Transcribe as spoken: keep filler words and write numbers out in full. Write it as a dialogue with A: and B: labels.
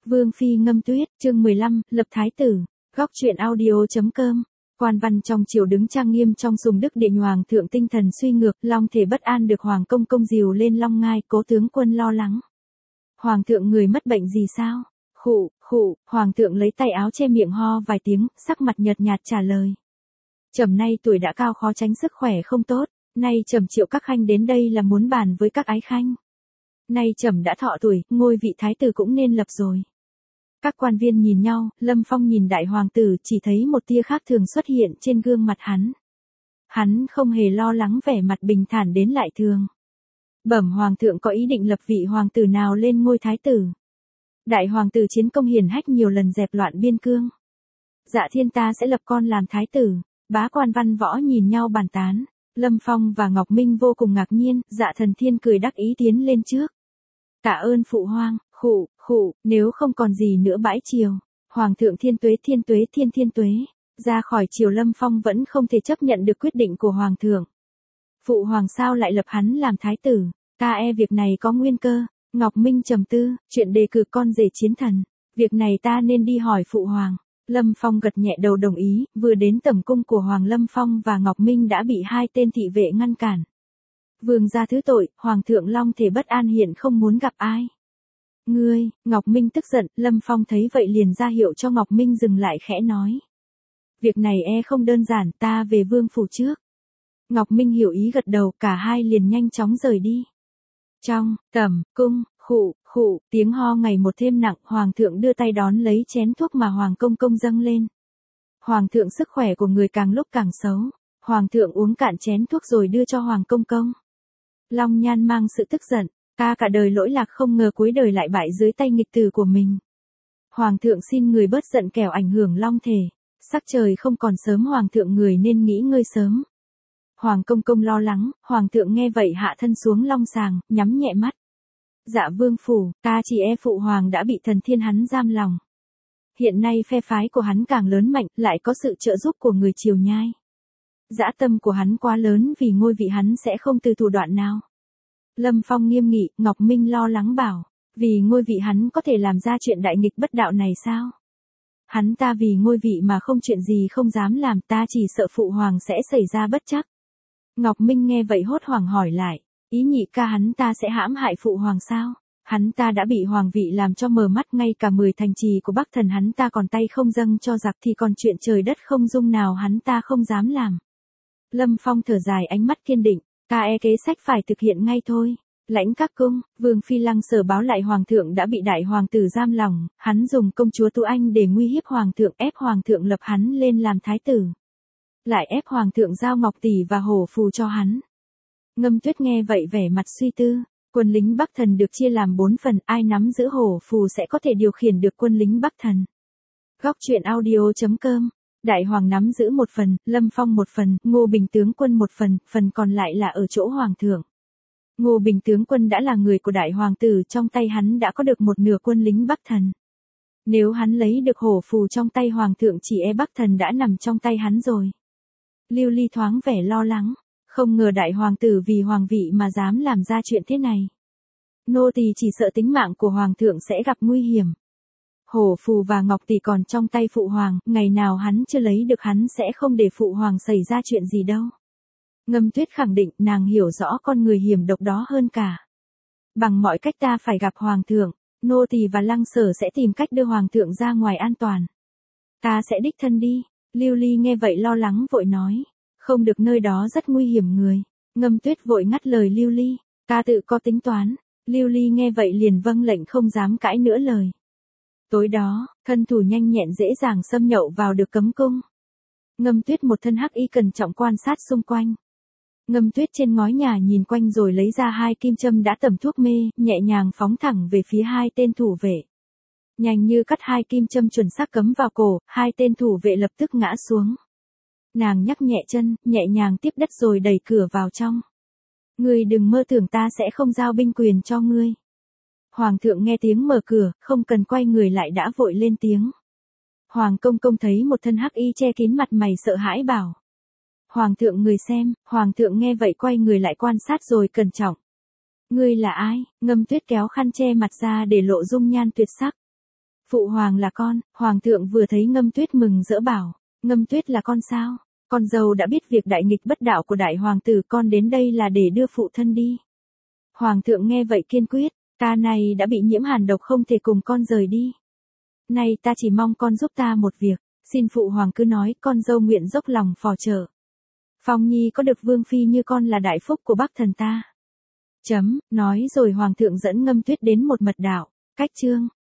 A: Vương phi ngâm tuyết, chương mười lăm, lập thái tử. Góc truyện audio.com. Quan văn trong triều đứng trang nghiêm trong sùng đức điện, hoàng thượng tinh thần suy ngược, long thể bất an được hoàng công công dìu lên long ngai, cố tướng quân lo lắng. Hoàng thượng người mất bệnh gì sao? Khụ, khụ, hoàng thượng lấy tay áo che miệng ho vài tiếng, sắc mặt nhợt nhạt trả lời. Trẫm nay tuổi đã cao khó tránh sức khỏe không tốt, nay trẫm triệu các khanh đến đây là muốn bàn với các ái khanh. Nay trẫm đã thọ tuổi, ngôi vị thái tử cũng nên lập rồi. Các quan viên nhìn nhau, Lâm Phong nhìn đại hoàng tử, chỉ thấy một tia khác thường xuất hiện trên gương mặt hắn. Hắn không hề lo lắng, vẻ mặt bình thản đến lại thường. Bẩm hoàng thượng có ý định lập vị hoàng tử nào lên ngôi thái tử? Đại hoàng tử chiến công hiển hách nhiều lần dẹp loạn biên cương. Dạ thiên ta sẽ lập con làm thái tử. Bá quan văn võ nhìn nhau bàn tán. Lâm Phong và Ngọc Minh vô cùng ngạc nhiên, Dạ thần thiên cười đắc ý tiến lên trước. Tạ ơn phụ hoàng, khụ, khụ, nếu không còn gì nữa bãi triều. Hoàng thượng thiên tuế thiên tuế thiên thiên tuế. Ra khỏi triều Lâm Phong vẫn không thể chấp nhận được quyết định của hoàng thượng. Phụ hoàng sao lại lập hắn làm thái tử? Ta e việc này có nguyên cơ. Ngọc Minh trầm tư, chuyện đề cử con rể chiến thần. Việc này ta nên đi hỏi phụ hoàng. Lâm Phong gật nhẹ đầu đồng ý, vừa đến tẩm cung của Hoàng Lâm Phong và Ngọc Minh đã bị hai tên thị vệ ngăn cản. Vương gia thứ tội, Hoàng thượng long thể bất an hiện không muốn gặp ai. Ngươi, Ngọc Minh tức giận, Lâm Phong thấy vậy liền ra hiệu cho Ngọc Minh dừng lại khẽ nói. Việc này e không đơn giản, ta về vương phủ trước. Ngọc Minh hiểu ý gật đầu, cả hai liền nhanh chóng rời đi. Trong, tẩm, cung, khụ, khụ, tiếng ho ngày một thêm nặng, Hoàng thượng đưa tay đón lấy chén thuốc mà Hoàng công công dâng lên. Hoàng thượng sức khỏe của người càng lúc càng xấu. Hoàng thượng uống cạn chén thuốc rồi đưa cho Hoàng công công. Long Nhan mang sự tức giận, ta cả đời lỗi lạc không ngờ cuối đời lại bại dưới tay nghịch tử của mình. Hoàng thượng xin người bớt giận kẻo ảnh hưởng long thể. Sắc trời không còn sớm, Hoàng thượng người nên nghỉ ngơi sớm. Hoàng công công lo lắng, Hoàng thượng nghe vậy hạ thân xuống long sàng, nhắm nhẹ mắt. Dạ vương phủ, ta chỉ e phụ hoàng đã bị thần thiên hắn giam lòng. Hiện nay phe phái của hắn càng lớn mạnh, lại có sự trợ giúp của người triều nhai. Dã tâm của hắn quá lớn, vì ngôi vị hắn sẽ không từ thủ đoạn nào. Lâm Phong nghiêm nghị, Ngọc Minh lo lắng bảo, vì ngôi vị hắn có thể làm ra chuyện đại nghịch bất đạo này sao? Hắn ta vì ngôi vị mà không chuyện gì không dám làm, ta chỉ sợ phụ hoàng sẽ xảy ra bất trắc. Ngọc Minh nghe vậy hốt hoảng hỏi lại, ý nhị ca hắn ta sẽ hãm hại phụ hoàng sao? Hắn ta đã bị hoàng vị làm cho mờ mắt, ngay cả mười thành trì của Bắc Thần hắn ta còn tay không dâng cho giặc thì còn chuyện trời đất không dung nào hắn ta không dám làm. Lâm Phong thở dài, ánh mắt kiên định, ca e kế sách phải thực hiện ngay thôi. Lãnh các cung, Vương phi Lăng Sở báo lại hoàng thượng đã bị đại hoàng tử giam lòng, hắn dùng công chúa Tú Anh để nguy hiếp hoàng thượng, ép hoàng thượng lập hắn lên làm thái tử. Lại ép hoàng thượng giao ngọc tỷ và hổ phù cho hắn. Ngâm Tuyết nghe vậy vẻ mặt suy tư, quân lính Bắc Thần được chia làm bốn phần, ai nắm giữ hổ phù sẽ có thể điều khiển được quân lính Bắc Thần. Góc truyện audio.com. Đại hoàng nắm giữ một phần, Lâm Phong một phần, Ngô Bình tướng quân một phần, phần còn lại là ở chỗ hoàng thượng. Ngô Bình tướng quân đã là người của đại hoàng tử, trong tay hắn đã có được một nửa quân lính Bắc Thần. Nếu hắn lấy được hổ phù trong tay hoàng thượng, chỉ e Bắc Thần đã nằm trong tay hắn rồi. Lưu Ly thoáng vẻ lo lắng, không ngờ đại hoàng tử vì hoàng vị mà dám làm ra chuyện thế này. Nô tỳ chỉ sợ tính mạng của hoàng thượng sẽ gặp nguy hiểm. Hổ phù và ngọc tỷ còn trong tay phụ hoàng, ngày nào hắn chưa lấy được hắn sẽ không để phụ hoàng xảy ra chuyện gì đâu. Ngâm Tuyết khẳng định, nàng hiểu rõ con người hiểm độc đó hơn cả. Bằng mọi cách ta phải gặp hoàng thượng, nô tỳ và Lăng Sở sẽ tìm cách đưa hoàng thượng ra ngoài an toàn. Ta sẽ đích thân đi. Lưu Ly nghe vậy lo lắng vội nói, không được, nơi đó rất nguy hiểm người. Ngâm Tuyết vội ngắt lời Lưu Ly, ta tự có tính toán. Lưu Ly nghe vậy liền vâng lệnh, không dám cãi nữa lời. Tối đó, thân thủ nhanh nhẹn dễ dàng xâm nhậu vào được cấm cung. Ngâm Tuyết một thân hắc y cẩn trọng quan sát xung quanh. Ngâm Tuyết trên ngói nhà nhìn quanh rồi lấy ra hai kim châm đã tẩm thuốc mê, nhẹ nhàng phóng thẳng về phía hai tên thủ vệ. Nhanh như cắt, hai kim châm chuẩn xác cấm vào cổ, hai tên thủ vệ lập tức ngã xuống. Nàng nhắc nhẹ chân, nhẹ nhàng tiếp đất rồi đẩy cửa vào trong. Ngươi đừng mơ tưởng ta sẽ không giao binh quyền cho ngươi. Hoàng thượng nghe tiếng mở cửa, không cần quay người lại đã vội lên tiếng. Hoàng công công thấy một thân hắc y che kín mặt mày sợ hãi bảo. Hoàng thượng người xem, hoàng thượng nghe vậy quay người lại quan sát rồi cẩn trọng. Ngươi là ai? Ngâm Tuyết kéo khăn che mặt ra để lộ dung nhan tuyệt sắc. Phụ hoàng là con, hoàng thượng vừa thấy Ngâm Tuyết mừng rỡ bảo, Ngâm Tuyết là con sao? Con dâu đã biết việc đại nghịch bất đạo của đại hoàng tử, con đến đây là để đưa phụ thân đi. Hoàng thượng nghe vậy kiên quyết, ta này đã bị nhiễm hàn độc không thể cùng con rời đi. Này ta chỉ mong con giúp ta một việc, xin phụ hoàng cứ nói, con dâu nguyện dốc lòng phò trợ. Phong Nhi có được vương phi như con là đại phúc của Bắc thần ta. Chấm, nói rồi hoàng thượng dẫn Ngâm Tuyết đến một mật đạo, cách chương.